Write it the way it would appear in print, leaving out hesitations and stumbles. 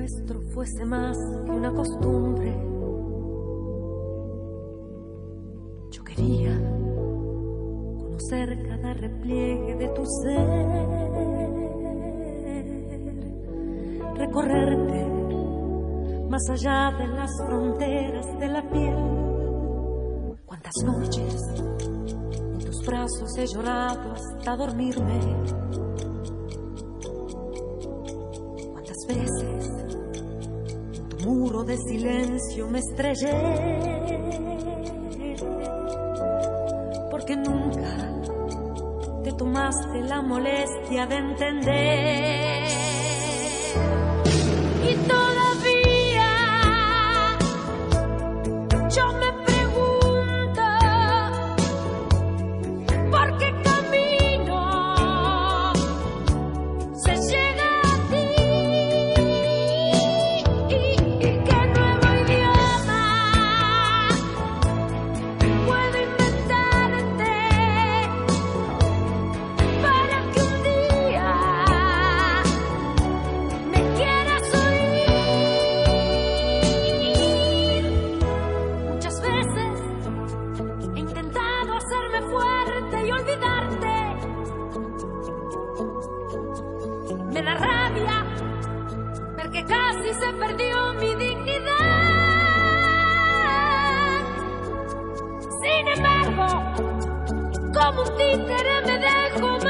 nuestro fuese más que una costumbre. Yo quería conocer cada repliegue de tu ser, recorrerte más allá de las fronteras de la piel. Cuántas noches en tus brazos he llorado hasta dormirme. Cuántas veces en tu muro de silencio me estrellé, porque nunca te tomaste la molestia de entender. Y todavía yo me pregunto por qué camino se llega a ti, y qué nuevo idioma puedo inventarte para que un día me quieras oír. Muchas veces he intentado hacerme fuerte y olvidarte. Me da rabia ver que casi se perdió mi dignidad. Sin embargo, como un títere me dejo